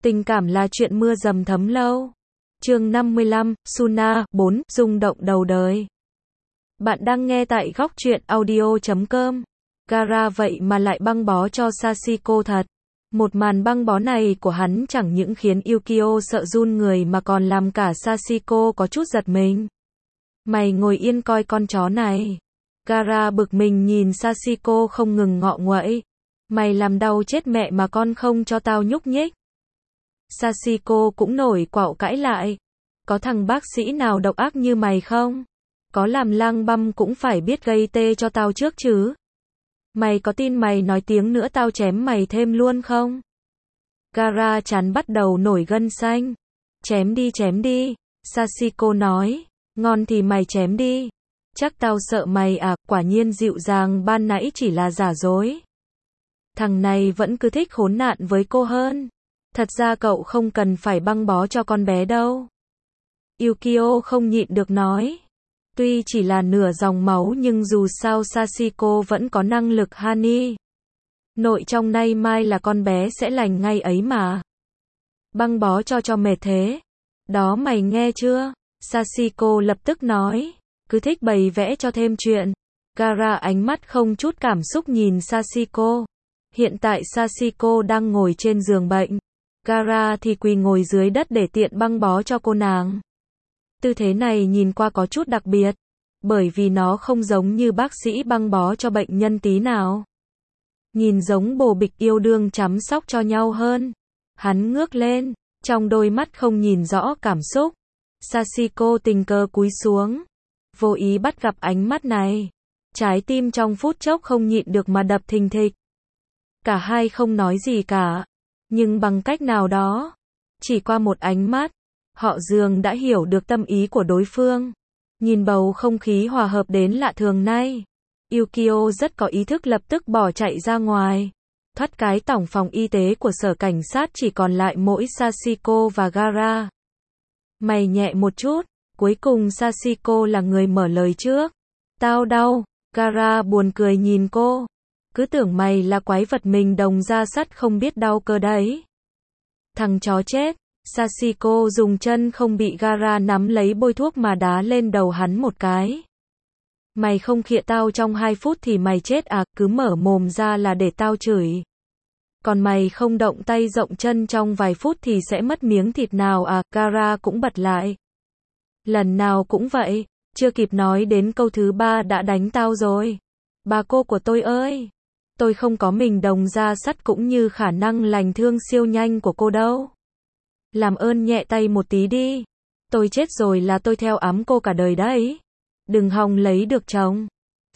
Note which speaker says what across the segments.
Speaker 1: Tình cảm là chuyện mưa dầm thấm lâu. Chương 55, Suna, 4, rung động đầu đời. Bạn đang nghe tại góc truyện audio.com. Gaara vậy mà lại băng bó cho Sachiko thật. Một màn băng bó này của hắn chẳng những khiến Yukio sợ run người mà còn làm cả Sachiko có chút giật mình. Mày ngồi yên coi con chó này. Gaara bực mình nhìn Sachiko không ngừng ngọ nguậy. Mày làm đau chết mẹ mà con không cho tao nhúc nhích. Sachiko cũng nổi quạo cãi lại. Có thằng bác sĩ nào độc ác như mày không? Có làm lang băm cũng phải biết gây tê cho tao trước chứ. Mày có tin mày nói tiếng nữa tao chém mày thêm luôn không? Gaara chán bắt đầu nổi gân xanh. Chém đi, Sachiko nói. Ngon thì mày chém đi. Chắc tao sợ mày à, quả nhiên dịu dàng ban nãy chỉ là giả dối. Thằng này vẫn cứ thích khốn nạn với cô hơn. Thật ra cậu không cần phải băng bó cho con bé đâu. Yukio không nhịn được nói. Tuy chỉ là nửa dòng máu nhưng dù sao Sachiko vẫn có năng lực Hani. Nội trong nay mai là con bé sẽ lành ngay ấy mà. Băng bó cho mệt thế. Đó mày nghe chưa? Sachiko lập tức nói. Cứ thích bày vẽ cho thêm chuyện. Gaara ánh mắt không chút cảm xúc nhìn Sachiko. Hiện tại Sachiko đang ngồi trên giường bệnh. Gaara thì quỳ ngồi dưới đất để tiện băng bó cho cô nàng. Tư thế này nhìn qua có chút đặc biệt. Bởi vì nó không giống như bác sĩ băng bó cho bệnh nhân tí nào. Nhìn giống bồ bịch yêu đương chăm sóc cho nhau hơn. Hắn ngước lên. Trong đôi mắt không nhìn rõ cảm xúc. Sachiko tình cờ cúi xuống. Vô ý bắt gặp ánh mắt này. Trái tim trong phút chốc không nhịn được mà đập thình thịch. Cả hai không nói gì cả. Nhưng bằng cách nào đó, chỉ qua một ánh mắt, họ dường đã hiểu được tâm ý của đối phương. Nhìn bầu không khí hòa hợp đến lạ thường nay, Yukio rất có ý thức lập tức bỏ chạy ra ngoài. Thoát cái tổng phòng y tế của sở cảnh sát chỉ còn lại mỗi Sachiko và Gaara. Mày nhẹ một chút, cuối cùng Sachiko là người mở lời trước. Tao đau, Gaara buồn cười nhìn cô. Cứ tưởng mày là quái vật mình đồng ra sắt không biết đau cơ đấy. Thằng chó chết, Sachiko dùng chân không bị Gaara nắm lấy bôi thuốc mà đá lên đầu hắn một cái. Mày không khịa tao trong 2 phút thì mày chết à, cứ mở mồm ra là để tao chửi. Còn mày không động tay rộng chân trong vài phút thì sẽ mất miếng thịt nào à, Gaara cũng bật lại. Lần nào cũng vậy, chưa kịp nói đến câu thứ 3 đã đánh tao rồi. Bà cô của tôi ơi! Tôi không có mình đồng ra sắt cũng như khả năng lành thương siêu nhanh của cô đâu. Làm ơn nhẹ tay một tí đi. Tôi chết rồi là tôi theo ám cô cả đời đấy. Đừng hòng lấy được chồng.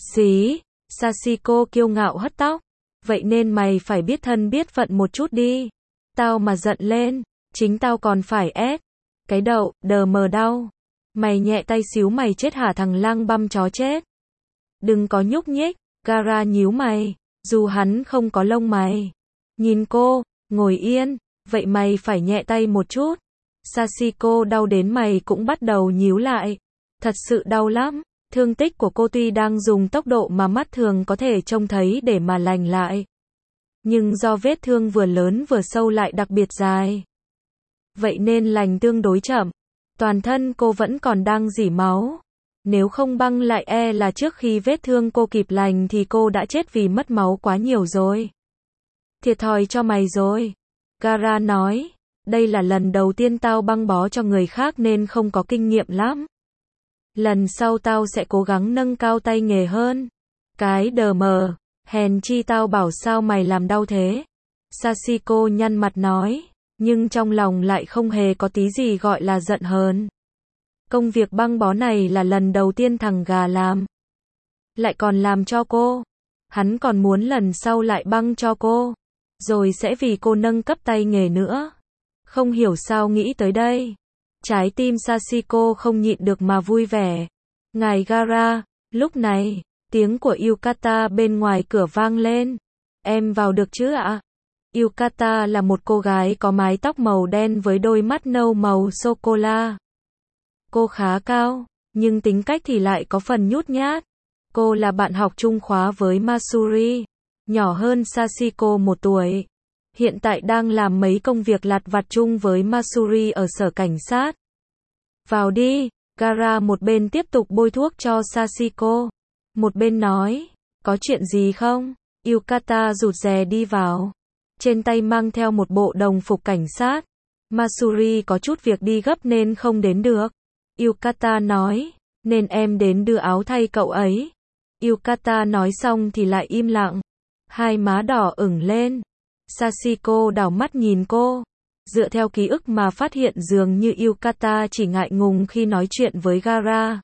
Speaker 1: Xí, Sachiko kiêu ngạo hất tóc. Vậy nên mày phải biết thân biết phận một chút đi. Tao mà giận lên, chính tao còn phải ép. Cái đậu, đờ mờ đau. Mày nhẹ tay xíu mày chết hả thằng lang băm chó chết. Đừng có nhúc nhích, Gaara nhíu mày. Dù hắn không có lông mày. Nhìn cô, ngồi yên, vậy mày phải nhẹ tay một chút. Sachiko đau đến mày cũng bắt đầu nhíu lại. Thật sự đau lắm. Thương tích của cô tuy đang dùng tốc độ mà mắt thường có thể trông thấy để mà lành lại. Nhưng do vết thương vừa lớn vừa sâu lại đặc biệt dài. Vậy nên lành tương đối chậm. Toàn thân cô vẫn còn đang rỉ máu. Nếu không băng lại là trước khi vết thương cô kịp lành thì cô đã chết vì mất máu quá nhiều rồi. Thiệt thòi cho mày rồi. Gaara nói, đây là lần đầu tiên tao băng bó cho người khác nên không có kinh nghiệm lắm. Lần sau tao sẽ cố gắng nâng cao tay nghề hơn. Cái đờ mờ, hèn chi tao bảo sao mày làm đau thế. Sachiko nhăn mặt nói, nhưng trong lòng lại không hề có tí gì gọi là giận hờn. Công việc băng bó này là lần đầu tiên thằng gà làm. Lại còn làm cho cô. Hắn còn muốn lần sau lại băng cho cô. Rồi sẽ vì cô nâng cấp tay nghề nữa. Không hiểu sao nghĩ tới đây. Trái tim Sachiko không nhịn được mà vui vẻ. Ngài Gaara, lúc này, tiếng của Yukata bên ngoài cửa vang lên. Em vào được chứ ạ? Yukata là một cô gái có mái tóc màu đen với đôi mắt nâu màu sô-cô-la. Cô khá cao, nhưng tính cách thì lại có phần nhút nhát. Cô là bạn học chung khóa với Masuri, nhỏ hơn Sachiko 1 tuổi. hiện tại đang làm mấy công việc lặt vặt chung với Masuri ở sở cảnh sát. Vào đi, Gaara một bên tiếp tục bôi thuốc cho Sachiko, một bên nói, có chuyện gì không? Yukata rụt rè đi vào, trên tay mang theo một bộ đồng phục cảnh sát. Masuri có chút việc đi gấp nên không đến được. Yukata nói, nên em đến đưa áo thay cậu ấy. Yukata nói xong thì lại im lặng, hai má đỏ ửng lên. Sachiko đảo mắt nhìn cô, dựa theo ký ức mà phát hiện dường như Yukata chỉ ngại ngùng khi nói chuyện với Gaara.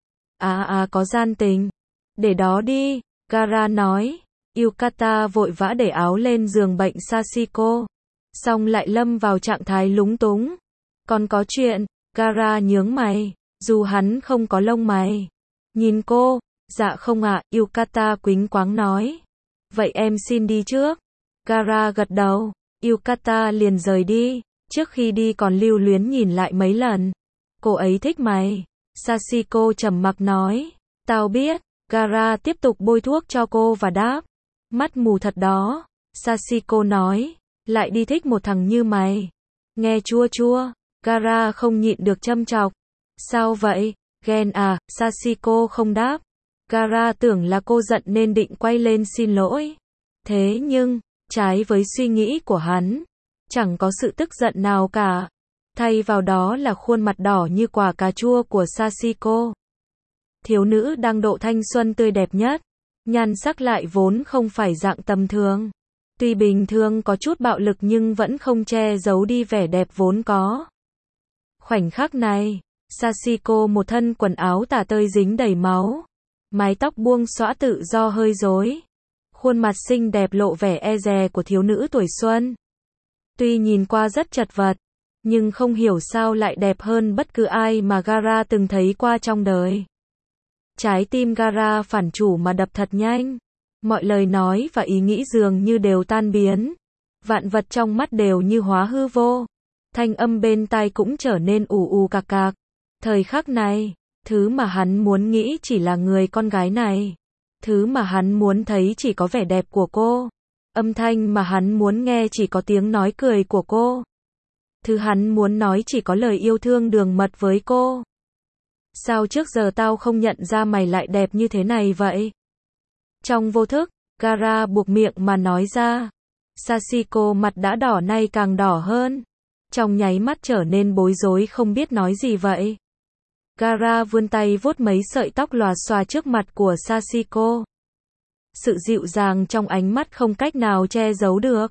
Speaker 1: Có gian tình. Để đó đi, Gaara nói. Yukata vội vã để áo lên giường bệnh Sachiko, xong lại lâm vào trạng thái lúng túng. Còn có chuyện, Gaara nhướng mày, dù hắn không có lông mày. Nhìn cô, dạ không ạ, Yukata quĩnh quáng nói. Vậy em xin đi trước. Gaara gật đầu, Yukata liền rời đi, trước khi đi còn lưu luyến nhìn lại mấy lần. Cô ấy thích mày. Sachiko trầm mặc nói, tao biết. Gaara tiếp tục bôi thuốc cho cô và đáp, mắt mù thật đó. Sachiko nói, lại đi thích một thằng như mày. Nghe chua chua. Gaara không nhịn được châm chọc. Sao vậy? Ghen à? Sachiko không đáp. Gaara tưởng là cô giận nên định quay lên xin lỗi. Thế nhưng, trái với suy nghĩ của hắn, chẳng có sự tức giận nào cả. Thay vào đó là khuôn mặt đỏ như quả cà chua của Sachiko. Thiếu nữ đang độ thanh xuân tươi đẹp nhất, nhan sắc lại vốn không phải dạng tầm thường. Tuy bình thường có chút bạo lực nhưng vẫn không che giấu đi vẻ đẹp vốn có. Khoảnh khắc này, Sachiko một thân quần áo tả tơi dính đầy máu, mái tóc buông xõa tự do hơi rối, khuôn mặt xinh đẹp lộ vẻ e dè của thiếu nữ tuổi xuân. Tuy nhìn qua rất chật vật, nhưng không hiểu sao lại đẹp hơn bất cứ ai mà Gaara từng thấy qua trong đời. Trái tim Gaara phản chủ mà đập thật nhanh. Mọi lời nói và ý nghĩ dường như đều tan biến. Vạn vật trong mắt đều như hóa hư vô. Thanh âm bên tai cũng trở nên ù ù cạc cạc. Thời khắc này, thứ mà hắn muốn nghĩ chỉ là người con gái này. Thứ mà hắn muốn thấy chỉ có vẻ đẹp của cô. Âm thanh mà hắn muốn nghe chỉ có tiếng nói cười của cô. Thứ hắn muốn nói chỉ có lời yêu thương đường mật với cô. Sao trước giờ tao không nhận ra mày lại đẹp như thế này vậy? Trong vô thức, Gaara buộc miệng mà nói ra. Sachiko mặt đã đỏ nay càng đỏ hơn. Trong nháy mắt trở nên bối rối không biết nói gì vậy. Gaara vươn tay vuốt mấy sợi tóc lòa xòa trước mặt của Sachiko. Sự dịu dàng trong ánh mắt không cách nào che giấu được.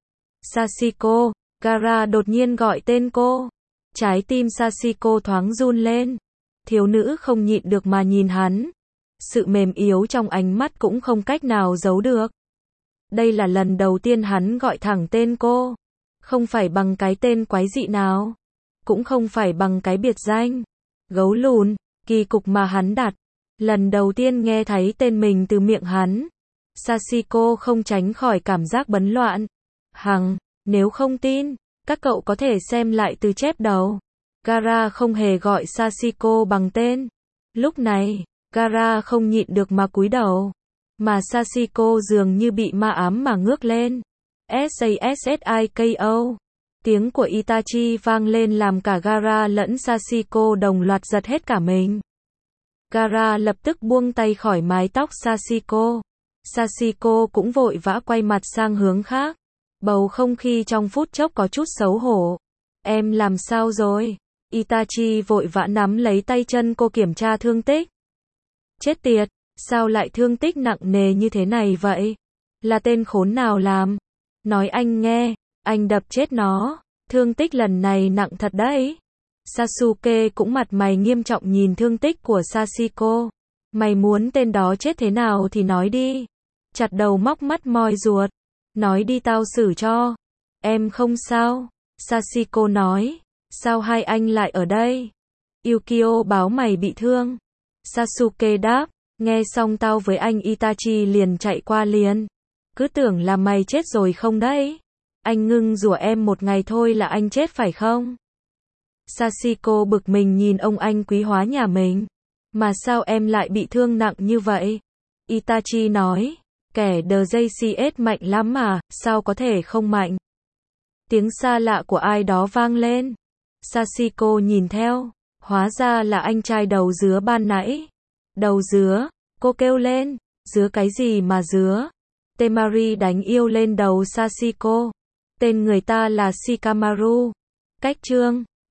Speaker 1: Sachiko, Gaara đột nhiên gọi tên cô. Trái tim Sachiko thoáng run lên. Thiếu nữ không nhịn được mà nhìn hắn. Sự mềm yếu trong ánh mắt cũng không cách nào giấu được. Đây là lần đầu tiên hắn gọi thẳng tên cô. Không phải bằng cái tên quái dị nào. Cũng không phải bằng cái biệt danh gấu lùn, kỳ cục mà hắn đặt. Lần đầu tiên nghe thấy tên mình từ miệng hắn. Sachiko không tránh khỏi cảm giác bấn loạn. Nếu không tin, các cậu có thể xem lại từ chép đầu. Gaara không hề gọi Sachiko bằng tên. Lúc này, Gaara không nhịn được mà cúi đầu. Mà Sachiko dường như bị ma ám mà ngước lên. Sasiko. Tiếng của Itachi vang lên làm cả Gaara lẫn Sachiko đồng loạt giật hết cả mình. Gaara lập tức buông tay khỏi mái tóc Sachiko. Sachiko cũng vội vã quay mặt sang hướng khác. Bầu không khí trong phút chốc có chút xấu hổ. Em làm sao rồi? Itachi vội vã nắm lấy tay chân cô kiểm tra thương tích. Chết tiệt, sao lại thương tích nặng nề như thế này vậy? Là tên khốn nào làm? Nói anh nghe, anh đập chết nó. Thương tích lần này nặng thật đấy. Sasuke cũng mặt mày nghiêm trọng nhìn thương tích của Sachiko. Mày muốn tên đó chết thế nào thì nói đi. Chặt đầu móc mắt moi ruột. Nói đi tao xử cho. Em không sao. Sachiko nói. Sao hai anh lại ở đây? Yukio báo mày bị thương. Sasuke đáp. Nghe xong tao với anh Itachi liền chạy qua liền. Cứ tưởng là mày chết rồi không đấy. Anh ngưng rủa em một ngày thôi là anh chết phải không? Sachiko bực mình nhìn ông anh quý hóa nhà mình. Mà sao em lại bị thương nặng như vậy? Itachi nói. Kẻ The JCS mạnh lắm mà, sao có thể không mạnh? Tiếng xa lạ của ai đó vang lên. Sachiko nhìn theo. Hóa ra là anh trai đầu dứa ban nãy. Đầu dứa, cô kêu lên. Dứa cái gì mà dứa? Temari đánh yêu lên đầu Sachiko. Tên người ta là Shikamaru. Cách chương